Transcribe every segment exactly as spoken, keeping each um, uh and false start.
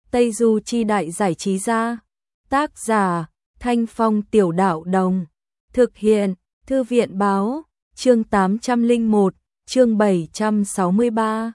Tây Du Chi Đại Giải Trí Gia. Tác giả Thanh Phong Tiểu Đạo Đồng. Thực hiện Thư viện Báo. Chương tám trăm lẻ một, chương bảy trăm sáu mươi ba.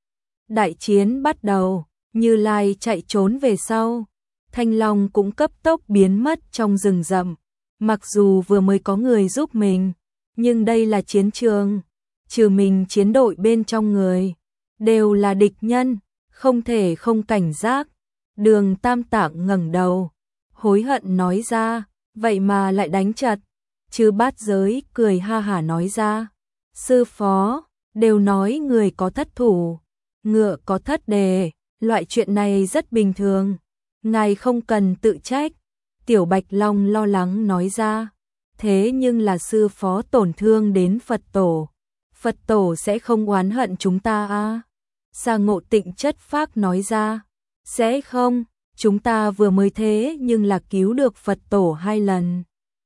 Đại chiến bắt đầu, Như Lai chạy trốn về sau. Thanh Long cũng cấp tốc biến mất trong rừng rậm. Mặc dù vừa mới có người giúp mình, nhưng đây là chiến trường. Trừ mình chiến đội bên trong người đều là địch nhân, không thể không cảnh giác. Đường Tam Tạng ngẩng đầu, hối hận nói ra, vậy mà lại đánh chật. Chư Bát Giới cười ha hả nói ra, sư phó, đều nói người có thất thủ, ngựa có thất đề, loại chuyện này rất bình thường, ngài không cần tự trách. Tiểu Bạch Long lo lắng nói ra, thế nhưng là sư phó tổn thương đến Phật tổ, Phật tổ sẽ không oán hận chúng ta à? Sa Ngộ Tịnh chất phác nói ra, sẽ không, chúng ta vừa mới thế nhưng là cứu được Phật tổ hai lần.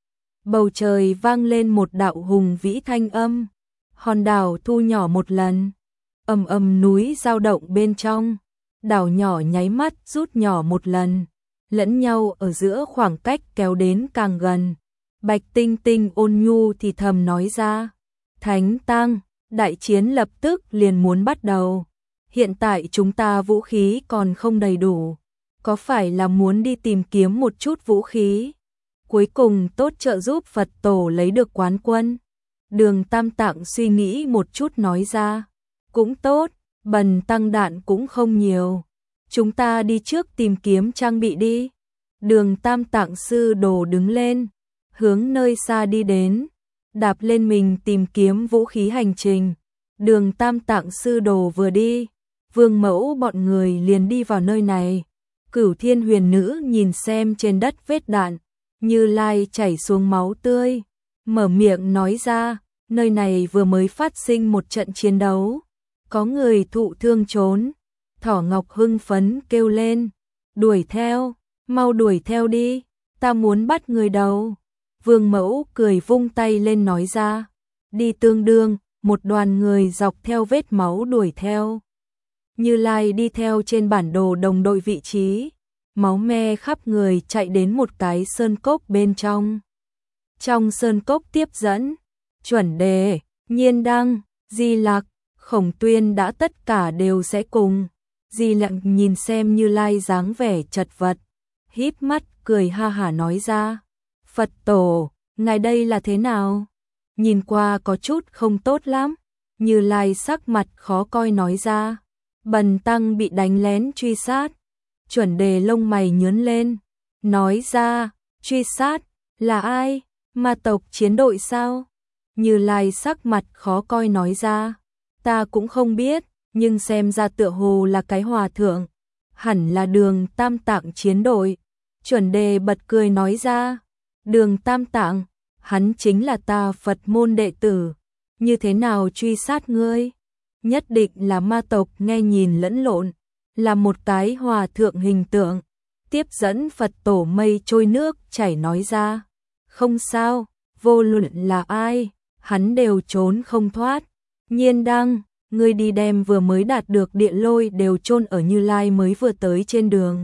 Bầu trời vang lên một đạo hùng vĩ thanh âm, hòn đảo thu nhỏ một lần, ầm ầm núi dao động bên trong, đảo nhỏ nháy mắt rút nhỏ một lần, lẫn nhau ở giữa khoảng cách kéo đến càng gần. Bạch Tinh Tinh ôn nhu thì thầm nói ra, Thánh Tăng, đại chiến lập tức liền muốn bắt đầu. Hiện tại chúng ta vũ khí còn không đầy đủ, có phải là muốn đi tìm kiếm một chút vũ khí? Cuối cùng tốt trợ giúp Phật tổ lấy được quán quân. Đường Tam Tạng suy nghĩ một chút nói ra, cũng tốt, bần tăng đạn cũng không nhiều. Chúng ta đi trước tìm kiếm trang bị đi. Đường Tam Tạng sư đồ đứng lên, hướng nơi xa đi đến, đạp lên mình tìm kiếm vũ khí hành trình. Đường Tam Tạng sư đồ vừa đi, Vương Mẫu bọn người liền đi vào nơi này. Cửu Thiên Huyền Nữ nhìn xem trên đất vết đạn, Như Lai chảy xuống máu tươi, mở miệng nói ra, nơi này vừa mới phát sinh một trận chiến đấu, có người thụ thương trốn. Thỏ Ngọc hưng phấn kêu lên, đuổi theo, mau đuổi theo đi, ta muốn bắt người đầu. Vương Mẫu cười vung tay lên nói ra, đi tương đương, một đoàn người dọc theo vết máu đuổi theo. Như Lai đi theo trên bản đồ đồng đội vị trí, máu me khắp người chạy đến một cái sơn cốc bên trong. Trong sơn cốc tiếp dẫn, Chuẩn Đề, Nhiên Đăng, Di Lặc, Khổng Tuyên đã tất cả đều sẽ cùng. Di Lặc nhìn xem Như Lai dáng vẻ chật vật, híp mắt cười ha hả nói ra, Phật tổ, ngài đây là thế nào? Nhìn qua có chút không tốt lắm. Như Lai sắc mặt khó coi nói ra, bần tăng bị đánh lén truy sát. Chuẩn Đề lông mày nhướng lên, nói ra, truy sát, là ai? Ma tộc chiến đội sao? Như Lai sắc mặt khó coi nói ra, ta cũng không biết, nhưng xem ra tựa hồ là cái hòa thượng, hẳn là Đường Tam Tạng chiến đội. Chuẩn Đề bật cười nói ra, Đường Tam Tạng, hắn chính là ta Phật môn đệ tử, như thế nào truy sát ngươi? Nhất định là ma tộc nghe nhìn lẫn lộn, là một cái hòa thượng hình tượng. Tiếp dẫn Phật tổ mây trôi nước chảy nói ra, không sao, vô luận là ai, hắn đều trốn không thoát. Nhiên Đăng, ngươi đi đem vừa mới đạt được địa lôi đều chôn ở Như Lai mới vừa tới trên đường.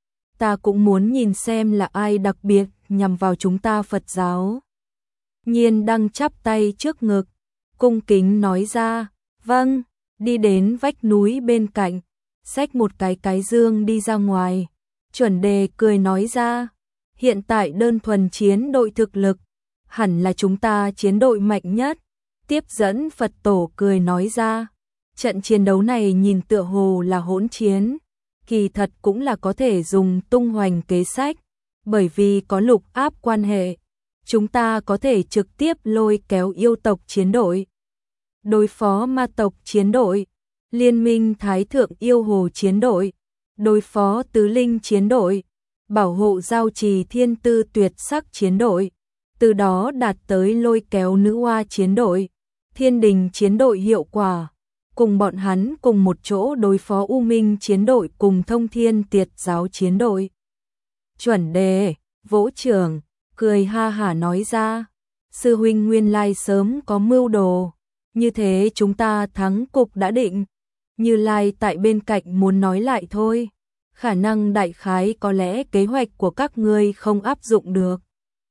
Ta cũng muốn nhìn xem là ai đặc biệt nhằm vào chúng ta Phật giáo. Nhiên Đăng chắp tay trước ngực, cung kính nói ra, vâng, đi đến vách núi bên cạnh, xách một cái cái dương đi ra ngoài. Chuẩn Đề cười nói ra, hiện tại đơn thuần chiến đội thực lực, hẳn là chúng ta chiến đội mạnh nhất. Tiếp dẫn Phật tổ cười nói ra, trận chiến đấu này nhìn tựa hồ là hỗn chiến, kỳ thật cũng là có thể dùng tung hoành kế sách, bởi vì có lục áp quan hệ, chúng ta có thể trực tiếp lôi kéo yêu tộc chiến đội, đối phó ma tộc chiến đội, liên minh thái thượng yêu hồ chiến đội, đối phó tứ linh chiến đội, bảo hộ giao trì thiên tư tuyệt sắc chiến đội, từ đó đạt tới lôi kéo nữ hoa chiến đội, thiên đình chiến đội hiệu quả, cùng bọn hắn cùng một chỗ đối phó U Minh chiến đội cùng thông thiên tiệt giáo chiến đội. Chuẩn Đề vỗ trưởng, cười ha hả nói ra, sư huynh nguyên lai sớm có mưu đồ, như thế chúng ta thắng cục đã định. Như Lai tại bên cạnh muốn nói lại thôi, khả năng đại khái có lẽ kế hoạch của các ngươi không áp dụng được.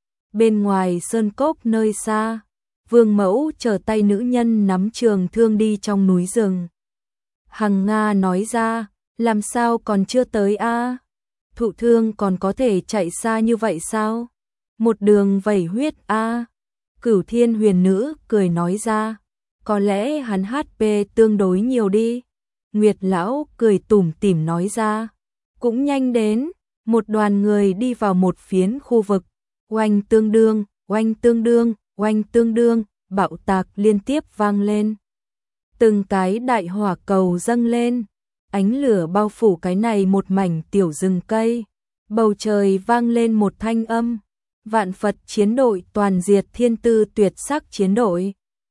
Bên ngoài sơn cốc nơi xa, Vương Mẫu chờ tay nữ nhân nắm trường thương đi trong núi rừng. Hằng Nga nói ra, làm sao còn chưa tới a? Thụ thương còn có thể chạy xa như vậy sao? Một đường vẩy huyết a. Cửu Thiên Huyền Nữ cười nói ra, có lẽ hắn hát pê tương đối nhiều đi. Nguyệt Lão cười tủm tỉm nói ra, cũng nhanh đến. Một đoàn người đi vào một phiến khu vực, oanh tương đương, oanh tương đương, oanh tương đương, bạo tạc liên tiếp vang lên. Từng cái đại hỏa cầu dâng lên, ánh lửa bao phủ cái này một mảnh tiểu rừng cây. Bầu trời vang lên một thanh âm, vạn Phật chiến đội toàn diệt thiên tư tuyệt sắc chiến đội.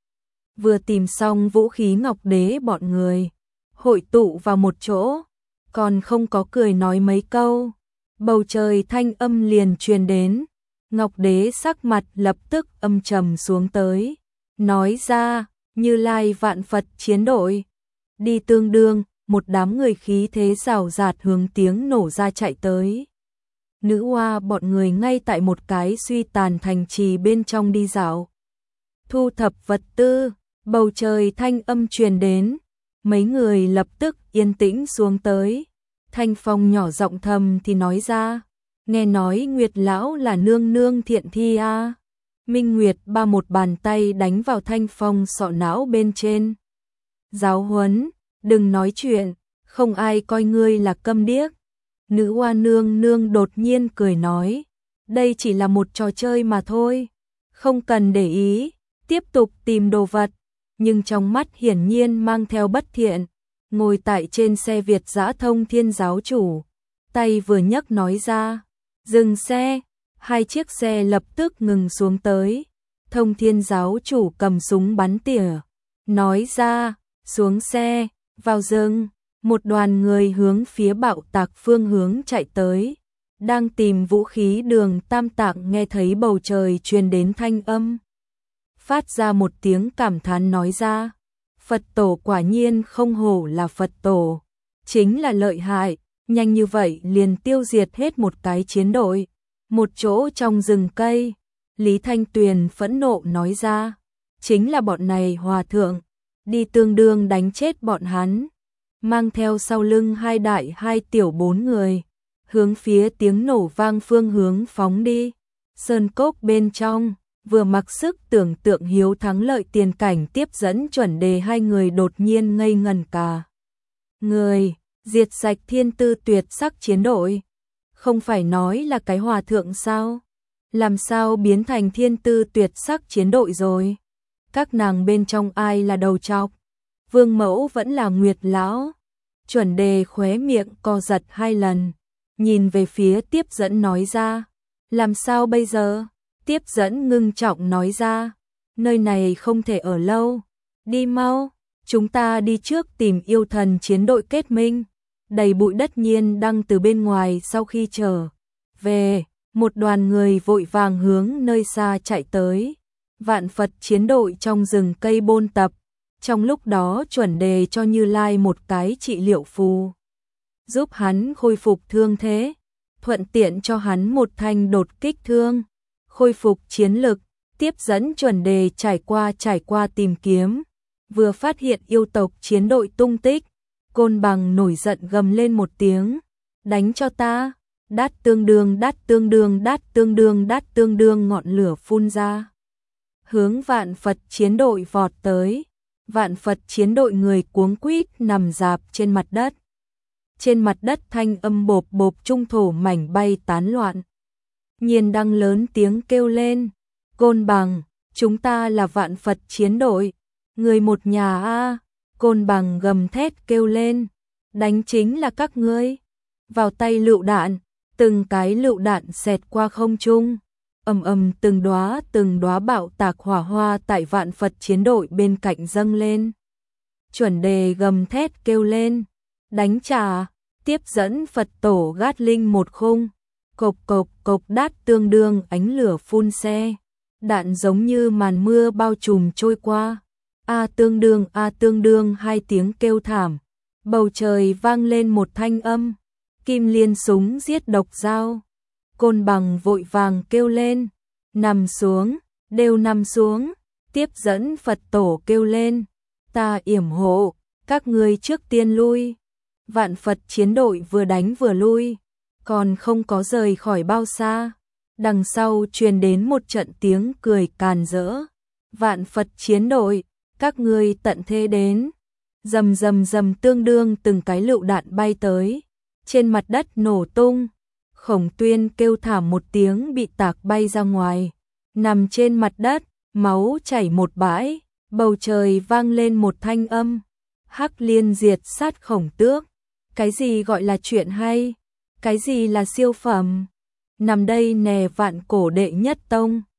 Vừa tìm xong vũ khí Ngọc Đế bọn người, hội tụ vào một chỗ, còn không có cười nói mấy câu. Bầu trời thanh âm liền truyền đến, Ngọc Đế sắc mặt lập tức âm trầm xuống tới, nói ra, Như Lai vạn Phật chiến đội. Đi tương đương, một đám người khí thế rào rạt hướng tiếng nổ ra chạy tới. Nữ hoa bọn người ngay tại một cái suy tàn thành trì bên trong đi dạo. Thu thập vật tư, bầu trời thanh âm truyền đến, mấy người lập tức yên tĩnh xuống tới. Thanh Phong nhỏ giọng thầm thì nói ra, nghe nói Nguyệt Lão là nương nương thiện thi a. À. Minh Nguyệt ba một bàn tay đánh vào Thanh Phong sọ não bên trên. Giáo huấn, đừng nói chuyện, không ai coi ngươi là câm điếc. Nữ hoa nương nương đột nhiên cười nói, đây chỉ là một trò chơi mà thôi, không cần để ý, tiếp tục tìm đồ vật, nhưng trong mắt hiển nhiên mang theo bất thiện. Ngồi tại trên xe Việt Dã Thông Thiên giáo chủ, tay vừa nhấc nói ra, dừng xe, hai chiếc xe lập tức ngừng xuống tới. Thông Thiên giáo chủ cầm súng bắn tỉa, nói ra, xuống xe, vào rừng. Một đoàn người hướng phía bạo tạc phương hướng chạy tới, đang tìm vũ khí Đường Tam Tạng nghe thấy bầu trời truyền đến thanh âm, phát ra một tiếng cảm thán nói ra, Phật tổ quả nhiên không hổ là Phật tổ, chính là lợi hại, nhanh như vậy liền tiêu diệt hết một cái chiến đội. Một chỗ trong rừng cây, Lý Thanh Tuyền phẫn nộ nói ra, chính là bọn này hòa thượng, đi tương đương đánh chết bọn hắn. Mang theo sau lưng hai đại hai tiểu bốn người, hướng phía tiếng nổ vang phương hướng phóng đi. Sơn cốc bên trong, vừa mặc sức tưởng tượng hiếu thắng lợi tiền cảnh tiếp dẫn chuẩn đề hai người đột nhiên ngây ngần cả. Người, diệt sạch thiên tư tuyệt sắc chiến đội, không phải nói là cái hòa thượng sao? Làm sao biến thành thiên tư tuyệt sắc chiến đội rồi? Các nàng bên trong ai là đầu trọc? Vương Mẫu vẫn là Nguyệt Lão. Chuẩn đề khóe miệng co giật hai lần, nhìn về phía tiếp dẫn nói ra, làm sao bây giờ? Tiếp dẫn ngưng trọng nói ra, nơi này không thể ở lâu, đi mau, chúng ta đi trước tìm yêu thần chiến đội kết minh. Đầy bụi đất nhiên đăng từ bên ngoài sau khi trở về, một đoàn người vội vàng hướng nơi xa chạy tới. Vạn Phật chiến đội trong rừng cây bôn tập. Trong lúc đó chuẩn đề cho Như Lai một cái trị liệu phù, giúp hắn khôi phục thương thế, thuận tiện cho hắn một thanh đột kích thương, khôi phục chiến lực, tiếp dẫn chuẩn đề trải qua trải qua tìm kiếm, vừa phát hiện yêu tộc chiến đội tung tích, Côn Bằng nổi giận gầm lên một tiếng, đánh cho ta, đát tương đương đát tương đương đát tương đương đát tương đương ngọn lửa phun ra, hướng Vạn Phật chiến đội vọt tới. Vạn Phật chiến đội người cuống quýt nằm rạp trên mặt đất. Trên mặt đất thanh âm bộp bộp trung thổ mảnh bay tán loạn. Nhiên đăng lớn tiếng kêu lên, Côn Bằng, chúng ta là Vạn Phật chiến đội, người một nhà a. Côn Bằng gầm thét kêu lên, đánh chính là các ngươi. Vào tay lựu đạn, từng cái lựu đạn xẹt qua không trung. Ầm ầm từng đóa từng đóa bạo tạc hỏa hoa tại Vạn Phật chiến đội bên cạnh dâng lên. Chuẩn đề gầm thét kêu lên, đánh trả, tiếp dẫn Phật tổ gát linh một khung, cộc cộc cộc đát tương đương ánh lửa phun xe, đạn giống như màn mưa bao trùm trôi qua. A tương đương a tương đương hai tiếng kêu thảm, bầu trời vang lên một thanh âm, Kim Liên súng giết độc dao. Côn Bằng vội vàng kêu lên, nằm xuống, đều nằm xuống, tiếp dẫn Phật tổ kêu lên, ta yểm hộ, các ngươi trước tiên lui. Vạn Phật chiến đội vừa đánh vừa lui, còn không có rời khỏi bao xa, đằng sau truyền đến một trận tiếng cười càn rỡ. Vạn Phật chiến đội, các ngươi tận thế đến. Rầm rầm rầm, tương đương từng cái lựu đạn bay tới, trên mặt đất nổ tung. Khổng Tuyên kêu thảm một tiếng bị tạc bay ra ngoài, nằm trên mặt đất, máu chảy một bãi, bầu trời vang lên một thanh âm. Hắc Liên diệt sát Khổng Tước. Cái gì gọi là chuyện hay? Cái gì là siêu phẩm? Nằm đây nè, vạn cổ đệ nhất tông.